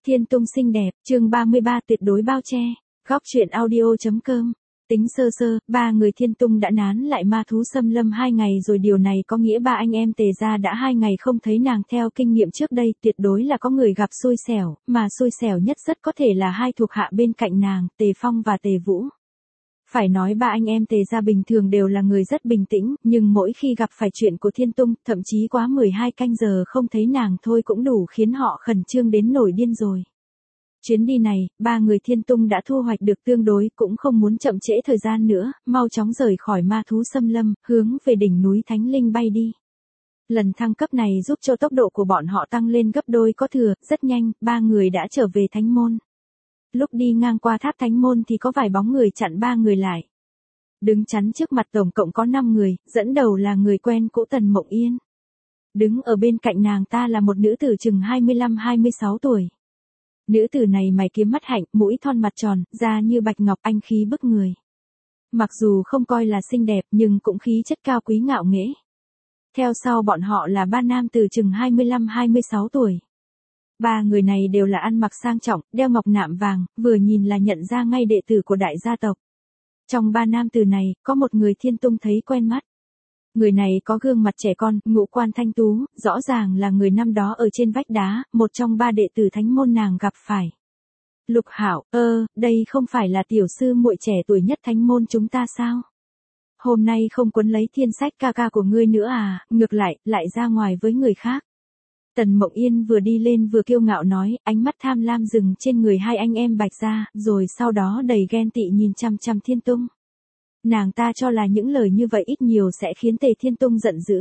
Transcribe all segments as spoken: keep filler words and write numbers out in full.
Thiên Tung xinh đẹp, chương ba mươi ba tuyệt đối bao che. Góc truyện audio.com. Tính sơ sơ, ba người Thiên Tung đã nán lại ma thú xâm lâm hai ngày rồi, điều này có nghĩa ba anh em Tề gia đã hai ngày không thấy nàng. Theo kinh nghiệm trước đây, tuyệt đối là có người gặp xui xẻo, mà xui xẻo nhất rất có thể là hai thuộc hạ bên cạnh nàng, Tề Phong và Tề Vũ. Phải nói ba anh em Tề gia bình thường đều là người rất bình tĩnh, nhưng mỗi khi gặp phải chuyện của Thiên Tung, thậm chí quá mười hai canh giờ không thấy nàng thôi cũng đủ khiến họ khẩn trương đến nổi điên rồi. Chuyến đi này, ba người Thiên Tung đã thu hoạch được tương đối, cũng không muốn chậm trễ thời gian nữa, mau chóng rời khỏi ma thú xâm lâm, hướng về đỉnh núi Thánh Linh bay đi. Lần thăng cấp này giúp cho tốc độ của bọn họ tăng lên gấp đôi có thừa, rất nhanh, ba người đã trở về Thánh Môn. Lúc đi ngang qua tháp Thánh Môn thì có vài bóng người chặn ba người lại. Đứng chắn trước mặt tổng cộng có năm người, dẫn đầu là người quen cũ Tần Mộng Yên. Đứng ở bên cạnh nàng ta là một nữ tử chừng hai mươi lăm hai mươi sáu tuổi. Nữ tử này mày kiếm mắt hạnh, mũi thon mặt tròn, da như bạch ngọc, anh khí bức người. Mặc dù không coi là xinh đẹp nhưng cũng khí chất cao quý ngạo nghễ. Theo sau bọn họ là ba nam từ chừng hai mươi lăm hai mươi sáu tuổi. Ba người này đều là ăn mặc sang trọng, đeo ngọc nạm vàng, vừa nhìn là nhận ra ngay đệ tử của đại gia tộc. Trong ba nam tử này, có một người Thiên Tung thấy quen mắt. Người này có gương mặt trẻ con, ngũ quan thanh tú, rõ ràng là người năm đó ở trên vách đá, một trong ba đệ tử Thánh Môn nàng gặp phải. Lục Hạo, ơ, đây không phải là tiểu sư muội trẻ tuổi nhất Thánh Môn chúng ta sao? Hôm nay không quấn lấy thiên sách ca ca của ngươi nữa à, ngược lại, lại ra ngoài với người khác. Tần Mộng Yên vừa đi lên vừa kiêu ngạo nói, ánh mắt tham lam dừng trên người hai anh em Bạch gia, rồi sau đó đầy ghen tị nhìn chăm chăm Thiên Tung. Nàng ta cho là những lời như vậy ít nhiều sẽ khiến Tề Thiên Tung giận dữ.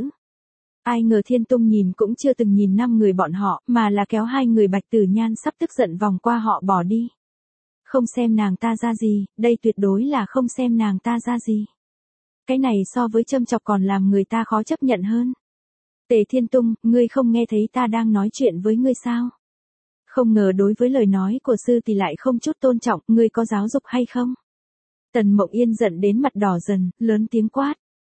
Ai ngờ Thiên Tung nhìn cũng chưa từng nhìn năm người bọn họ, mà là kéo hai người Bạch Tử Nhan sắp tức giận vòng qua họ bỏ đi. Không xem nàng ta ra gì, đây tuyệt đối là không xem nàng ta ra gì. Cái này so với châm chọc còn làm người ta khó chấp nhận hơn. Tề Thiên Tung, ngươi không nghe thấy ta đang nói chuyện với ngươi sao? Không ngờ đối với lời nói của sư thì lại không chút tôn trọng, ngươi có giáo dục hay không? Tần Mộng Yên giận đến mặt đỏ dần, lớn tiếng quát.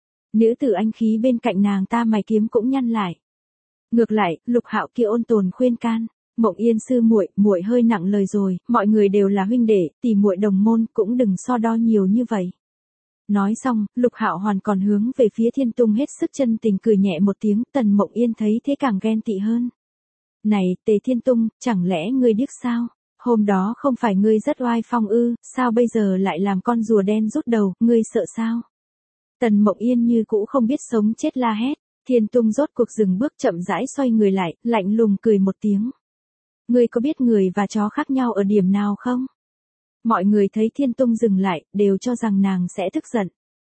Nữ tử anh khí bên cạnh nàng ta mày kiếm cũng nhăn lại. Ngược lại, Lục Hạo kia ôn tồn khuyên can, Mộng Yên sư muội, muội hơi nặng lời rồi, mọi người đều là huynh đệ, tỷ muội đồng môn, cũng đừng so đo nhiều như vậy. Nói xong, Lục Hạo hoàn còn hướng về phía Thiên Tung hết sức chân tình cười nhẹ một tiếng, Tần Mộng Yên thấy thế càng ghen tị hơn. Này, Tề Thiên Tung, chẳng lẽ ngươi điếc sao? Hôm đó không phải ngươi rất oai phong ư, sao bây giờ lại làm con rùa đen rút đầu, ngươi sợ sao? Tần Mộng Yên như cũ không biết sống chết la hét, Thiên Tung rốt cuộc dừng bước chậm rãi xoay người lại, lạnh lùng cười một tiếng. Ngươi có biết người và chó khác nhau ở điểm nào không? Mọi người thấy Thiên Tung dừng lại, đều cho rằng nàng sẽ tức giận.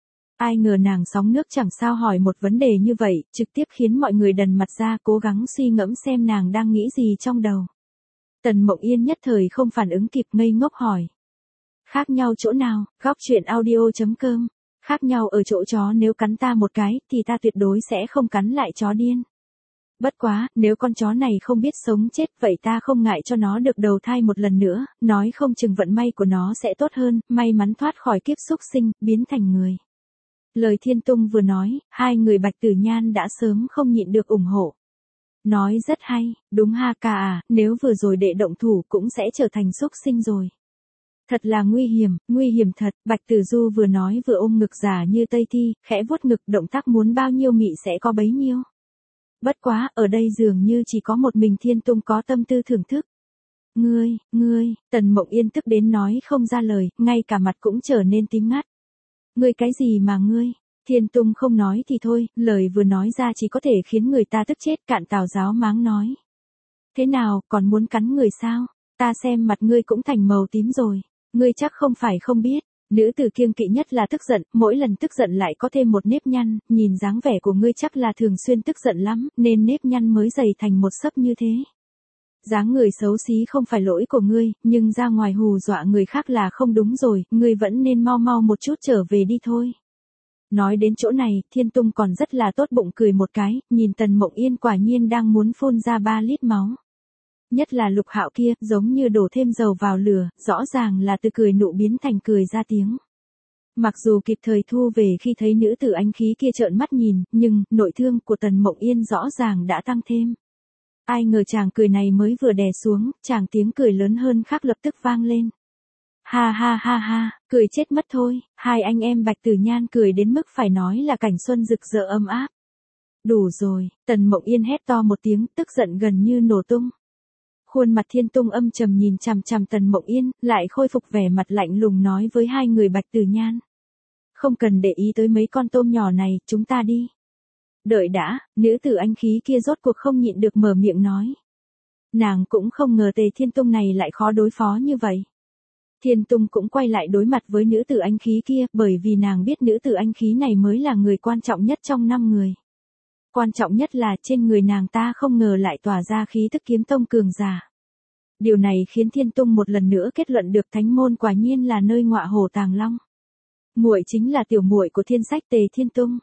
Ai ngờ nàng sóng nước chẳng sao hỏi một vấn đề như vậy, trực tiếp khiến mọi người đần mặt ra cố gắng suy ngẫm xem nàng đang nghĩ gì trong đầu. Tần Mộng Yên nhất thời không phản ứng kịp ngây ngốc hỏi. Khác nhau chỗ nào? Góc truyện audio.com. Khác nhau ở chỗ chó nếu cắn ta một cái, thì ta tuyệt đối sẽ không cắn lại chó điên. Bất quá, nếu con chó này không biết sống chết, vậy ta không ngại cho nó được đầu thai một lần nữa, nói không chừng vận may của nó sẽ tốt hơn, may mắn thoát khỏi kiếp súc sinh, biến thành người. Lời Thiên Tung vừa nói, hai người Bạch Tử Nhan đã sớm không nhịn được ủng hộ. Nói rất hay, đúng ha ca à, nếu vừa rồi đệ động thủ cũng sẽ trở thành súc sinh rồi. Thật là nguy hiểm, nguy hiểm thật, Bạch Tử Du vừa nói vừa ôm ngực giả như Tây Thi, khẽ vuốt ngực, động tác muốn bao nhiêu mị sẽ có bấy nhiêu. Bất quá, ở đây dường như chỉ có một mình Thiên Tung có tâm tư thưởng thức. Ngươi, ngươi, Tần Mộng Yên tức đến nói không ra lời, ngay cả mặt cũng trở nên tím ngắt. Ngươi cái gì mà ngươi? Thiên Tung không nói thì thôi, lời vừa nói ra chỉ có thể khiến người ta tức chết, cạn Tào giáo máng nói. Thế nào, còn muốn cắn người sao? Ta xem mặt ngươi cũng thành màu tím rồi, ngươi chắc không phải không biết. Nữ tử kiêng kỵ nhất là tức giận, mỗi lần tức giận lại có thêm một nếp nhăn, nhìn dáng vẻ của ngươi chắc là thường xuyên tức giận lắm, nên nếp nhăn mới dày thành một xấp như thế. Dáng người xấu xí không phải lỗi của ngươi, nhưng ra ngoài hù dọa người khác là không đúng rồi, ngươi vẫn nên mau mau một chút trở về đi thôi. Nói đến chỗ này, Thiên Tung còn rất là tốt bụng cười một cái, nhìn Tần Mộng Yên quả nhiên đang muốn phun ra ba lít máu. Nhất là Lục Hạo kia, giống như đổ thêm dầu vào lửa, rõ ràng là từ cười nụ biến thành cười ra tiếng. Mặc dù kịp thời thu về khi thấy nữ tử anh khí kia trợn mắt nhìn, nhưng nội thương của Tần Mộng Yên rõ ràng đã tăng thêm. Ai ngờ chàng cười này mới vừa đè xuống, chàng tiếng cười lớn hơn khác lập tức vang lên. Ha ha ha ha, cười chết mất thôi, hai anh em Bạch Tử Nhan cười đến mức phải nói là cảnh xuân rực rỡ ấm áp. Đủ rồi, Tần Mộng Yên hét to một tiếng, tức giận gần như nổ tung. Khuôn mặt Thiên Tung âm trầm nhìn chằm chằm Tần Mộng Yên, lại khôi phục vẻ mặt lạnh lùng nói với hai người Bạch Tử Nhan. Không cần để ý tới mấy con tôm nhỏ này, chúng ta đi. Đợi đã, nữ tử anh khí kia rốt cuộc không nhịn được mở miệng nói. Nàng cũng không ngờ Tề Thiên Tung này lại khó đối phó như vậy. Thiên Tung cũng quay lại đối mặt với nữ tử anh khí kia, bởi vì nàng biết nữ tử anh khí này mới là người quan trọng nhất trong năm người. Quan trọng nhất là trên người nàng ta không ngờ lại tỏa ra khí tức kiếm tông cường giả. Điều này khiến Thiên Tung một lần nữa kết luận được thánh môn quả nhiên là nơi ngọa hổ tàng long. Muội chính là tiểu muội của Thiên Sách Tề Thiên Tung.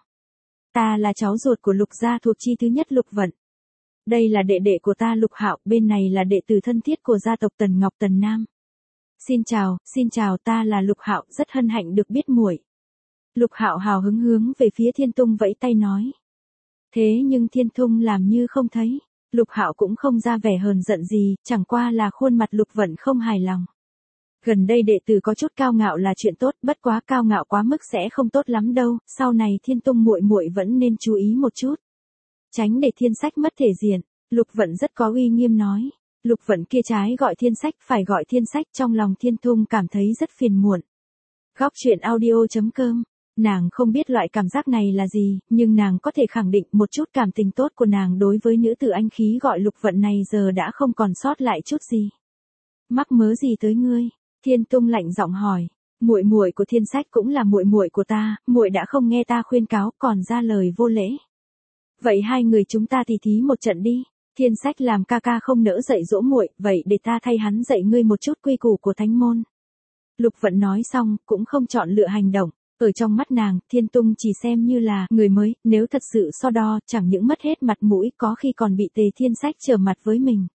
Ta là cháu ruột của Lục gia thuộc chi thứ nhất Lục Vận. Đây là đệ đệ của ta Lục Hạo, bên này là đệ tử thân thiết của gia tộc Tần Ngọc Tần Nam. Xin chào, xin chào, ta là Lục Hạo, rất hân hạnh được biết muội. Lục Hạo hào hứng hướng về phía Thiên Tung vẫy tay nói. Thế nhưng Thiên Tung làm như không thấy, Lục Hạo cũng không ra vẻ hờn giận gì, chẳng qua là khuôn mặt Lục Vận không hài lòng. Gần đây đệ tử có chút cao ngạo là chuyện tốt, bất quá cao ngạo quá mức sẽ không tốt lắm đâu, sau này Thiên Tung muội muội vẫn nên chú ý một chút. Tránh để Thiên Sách mất thể diện, Lục Vận rất có uy nghiêm nói. Lục Vận kia trái gọi Thiên Sách phải gọi Thiên Sách, trong lòng Thiên Tung cảm thấy rất phiền muộn. Góc truyện audio chấm com. Nàng không biết loại cảm giác này là gì, nhưng nàng có thể khẳng định một chút cảm tình tốt của nàng đối với nữ tử anh khí gọi Lục Vận này giờ đã không còn sót lại chút gì. Mắc mớ gì tới ngươi? Thiên Tung lạnh giọng hỏi. Muội muội của Thiên Sách cũng là muội muội của ta, muội đã không nghe ta khuyên cáo, còn ra lời vô lễ. Vậy hai người chúng ta tỉ thí một trận đi. Thiên Sách làm ca ca không nỡ dạy dỗ muội, vậy để ta thay hắn dạy ngươi một chút quy củ của thánh môn. Lục Vận nói xong, cũng không chọn lựa hành động. Ở trong mắt nàng, Thiên Tung chỉ xem như là người mới, nếu thật sự so đo, chẳng những mất hết mặt mũi, có khi còn bị Tề Thiên Sách trở mặt với mình.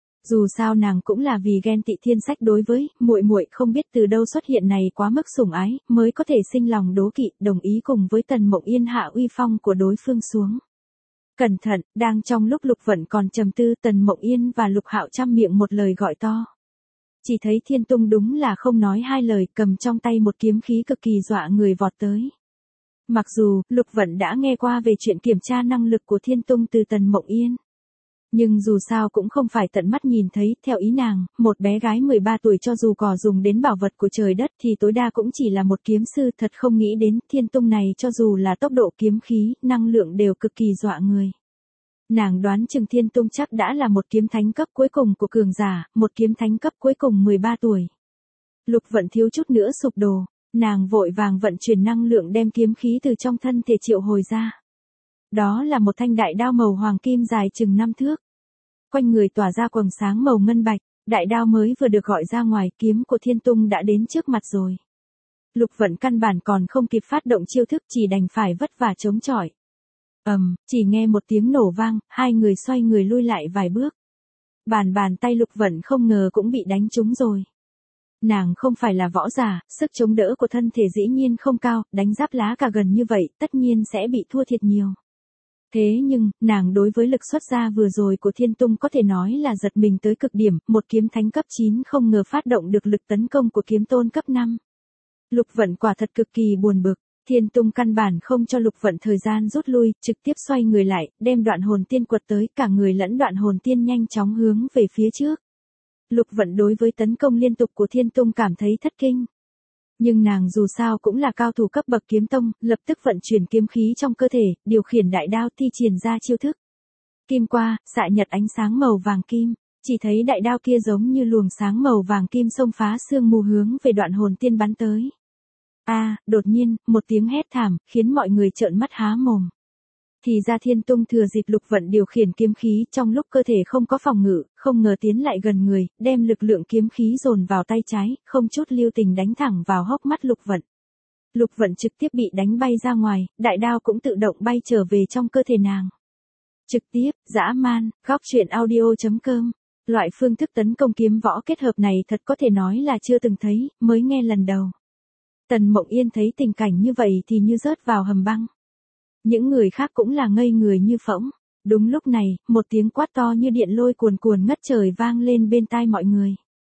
Dù sao nàng cũng là vì ghen tị Thiên Sách đối với muội muội không biết từ đâu xuất hiện này quá mức sủng ái, mới có thể sinh lòng đố kỵ, đồng ý cùng với Tần Mộng Yên hạ uy phong của đối phương xuống. Cẩn thận, đang trong lúc Lục Vận còn trầm tư, Tần Mộng Yên và Lục Hạo chăm miệng một lời gọi to. Chỉ thấy Thiên Tung đúng là không nói hai lời, cầm trong tay một kiếm khí cực kỳ dọa người vọt tới. Mặc dù, Lục Vận đã nghe qua về chuyện kiểm tra năng lực của Thiên Tung từ Tần Mộng Yên. Nhưng dù sao cũng không phải tận mắt nhìn thấy, theo ý nàng, một bé gái mười ba tuổi cho dù có dùng đến bảo vật của trời đất thì tối đa cũng chỉ là một kiếm sư, thật không nghĩ đến Thiên Tung này cho dù là tốc độ kiếm khí, năng lượng đều cực kỳ dọa người. Nàng đoán chừng Thiên Tung chắc đã là một kiếm thánh cấp cuối cùng của cường giả, một kiếm thánh cấp cuối cùng mười ba tuổi. Lục Vận thiếu chút nữa sụp đổ, nàng vội vàng vận chuyển năng lượng đem kiếm khí từ trong thân thể triệu hồi ra. Đó là một thanh đại đao màu hoàng kim dài chừng năm thước. Quanh người tỏa ra quầng sáng màu ngân bạch, đại đao mới vừa được gọi ra ngoài, kiếm của Thiên Tung đã đến trước mặt rồi. Lục Vận căn bản còn không kịp phát động chiêu thức, chỉ đành phải vất vả chống chọi. Ầm, um, chỉ nghe một tiếng nổ vang, hai người xoay người lui lại vài bước. Bàn bàn tay Lục Vận không ngờ cũng bị đánh trúng rồi. Nàng không phải là võ giả, sức chống đỡ của thân thể dĩ nhiên không cao, đánh giáp lá cả gần như vậy, tất nhiên sẽ bị thua thiệt nhiều. Thế nhưng, nàng đối với lực xuất ra vừa rồi của Thiên Tung có thể nói là giật mình tới cực điểm, một kiếm thánh cấp chín không ngờ phát động được lực tấn công của kiếm tôn cấp năm. Lục Vận quả thật cực kỳ buồn bực. Thiên Tung căn bản không cho Lục Vận thời gian rút lui, trực tiếp xoay người lại, đem đoạn hồn tiên quật tới, cả người lẫn đoạn hồn tiên nhanh chóng hướng về phía trước. Lục Vận đối với tấn công liên tục của Thiên Tung cảm thấy thất kinh. Nhưng nàng dù sao cũng là cao thủ cấp bậc kiếm tông, lập tức vận chuyển kiếm khí trong cơ thể, điều khiển đại đao thi triển ra chiêu thức. Kim qua, xạ nhật ánh sáng màu vàng kim, chỉ thấy đại đao kia giống như luồng sáng màu vàng kim xông phá sương mù hướng về đoạn hồn tiên bắn tới. A, à, đột nhiên, một tiếng hét thảm, khiến mọi người trợn mắt há mồm. Thì ra Thiên Tung thừa dịp Lục Vận điều khiển kiếm khí trong lúc cơ thể không có phòng ngự, không ngờ tiến lại gần người, đem lực lượng kiếm khí dồn vào tay trái, không chút lưu tình đánh thẳng vào hốc mắt Lục Vận. Lục Vận trực tiếp bị đánh bay ra ngoài, đại đao cũng tự động bay trở về trong cơ thể nàng. Trực tiếp, dã man, góc truyện audio chấm com. Loại phương thức tấn công kiếm võ kết hợp này thật có thể nói là chưa từng thấy, mới nghe lần đầu. Tần Mộng Yên thấy tình cảnh như vậy thì như rớt vào hầm băng. Những người khác cũng là ngây người như phỗng. Đúng lúc này, một tiếng quát to như điện lôi cuồn cuồn ngất trời vang lên bên tai mọi người.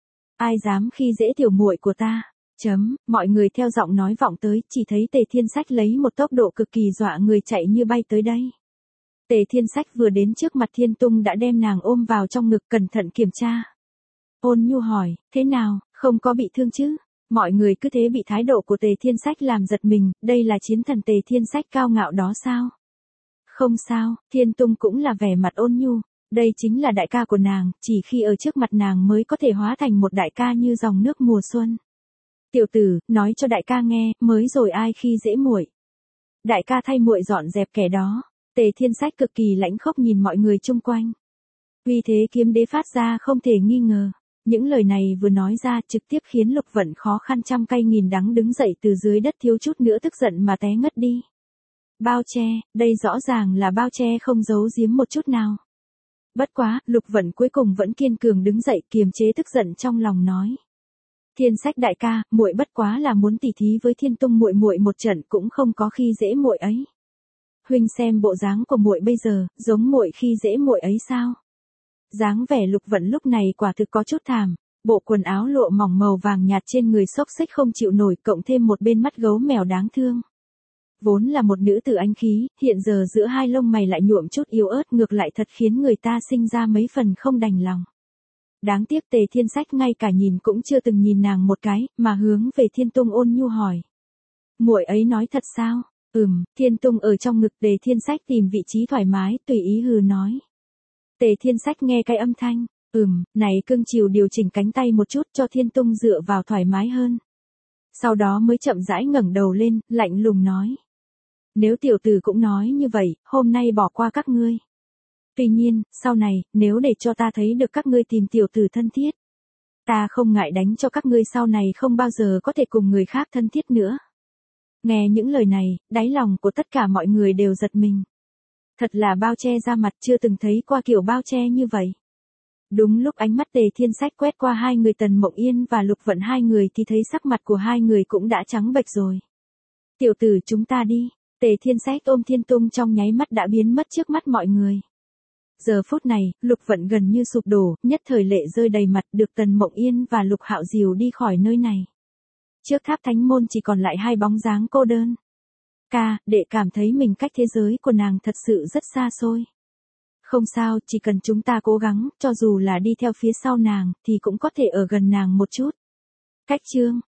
Ai dám khi dễ tiểu muội của ta? Chấm, mọi người theo giọng nói vọng tới, chỉ thấy Tề Thiên Sách lấy một tốc độ cực kỳ dọa người chạy như bay tới đây. Tề Thiên Sách vừa đến trước mặt Thiên Tung đã đem nàng ôm vào trong ngực cẩn thận kiểm tra. Ôn nhu hỏi, thế nào, không có bị thương chứ? Mọi người cứ thế bị thái độ của Tề Thiên Sách làm giật mình, đây là chiến thần Tề Thiên Sách cao ngạo đó sao? Không sao, Thiên Tung cũng là vẻ mặt ôn nhu, đây chính là đại ca của nàng, chỉ khi ở trước mặt nàng mới có thể hóa thành một đại ca như dòng nước mùa xuân. Tiểu tử, nói cho đại ca nghe, mới rồi ai khi dễ muội. Đại ca thay muội dọn dẹp kẻ đó. Tề Thiên Sách cực kỳ lãnh khốc nhìn mọi người chung quanh. Uy thế kiếm đế phát ra không thể nghi ngờ. Những lời này vừa nói ra trực tiếp khiến Lục Vận khó khăn trăm cay nghìn đắng đứng dậy từ dưới đất thiếu chút nữa tức giận mà té ngất đi. Bao che, đây rõ ràng là bao che không giấu giếm một chút nào. Bất quá, Lục Vận cuối cùng vẫn kiên cường đứng dậy kiềm chế tức giận trong lòng nói. Thiên Sách đại ca, muội bất quá là muốn tỉ thí với Thiên Tung muội muội một trận cũng không có khi dễ muội ấy. Huynh xem bộ dáng của muội bây giờ, giống muội khi dễ muội ấy sao? Dáng vẻ Lục Vận lúc này quả thực có chút thảm, bộ quần áo lụa mỏng màu vàng nhạt trên người xốc xếch không chịu nổi, cộng thêm một bên mắt gấu mèo đáng thương. Vốn là một nữ tử anh khí, hiện giờ giữa hai lông mày lại nhuộm chút yếu ớt, ngược lại thật khiến người ta sinh ra mấy phần không đành lòng. Đáng tiếc Tề Thiên Sách ngay cả nhìn cũng chưa từng nhìn nàng một cái, mà hướng về Thiên Tung ôn nhu hỏi. Muội ấy nói thật sao? Ừm, Thiên Tung ở trong ngực Tề Thiên Sách tìm vị trí thoải mái, tùy ý hừ nói. Tề Thiên Sách nghe cái âm thanh, ừm, này cưng chiều điều chỉnh cánh tay một chút cho Thiên Tung dựa vào thoải mái hơn. Sau đó mới chậm rãi ngẩng đầu lên, lạnh lùng nói. Nếu tiểu tử cũng nói như vậy, hôm nay bỏ qua các ngươi. Tuy nhiên, sau này, nếu để cho ta thấy được các ngươi tìm tiểu tử thân thiết, ta không ngại đánh cho các ngươi sau này không bao giờ có thể cùng người khác thân thiết nữa. Nghe những lời này, đáy lòng của tất cả mọi người đều giật mình. Thật là bao che ra mặt, chưa từng thấy qua kiểu bao che như vậy. Đúng lúc ánh mắt Tề Thiên Sách quét qua hai người Tần Mộng Yên và Lục Vận hai người thì thấy sắc mặt của hai người cũng đã trắng bệch rồi. Tiểu tử chúng ta đi. Tề Thiên Sách ôm Thiên Tung trong nháy mắt đã biến mất trước mắt mọi người. Giờ phút này, Lục Vận gần như sụp đổ, nhất thời lệ rơi đầy mặt, được Tần Mộng Yên và Lục Hạo dìu đi khỏi nơi này. Trước tháp thánh môn chỉ còn lại hai bóng dáng cô đơn. Ca, đệ cảm thấy mình cách thế giới của nàng thật sự rất xa xôi. Không sao, chỉ cần chúng ta cố gắng, cho dù là đi theo phía sau nàng, thì cũng có thể ở gần nàng một chút. Cách chương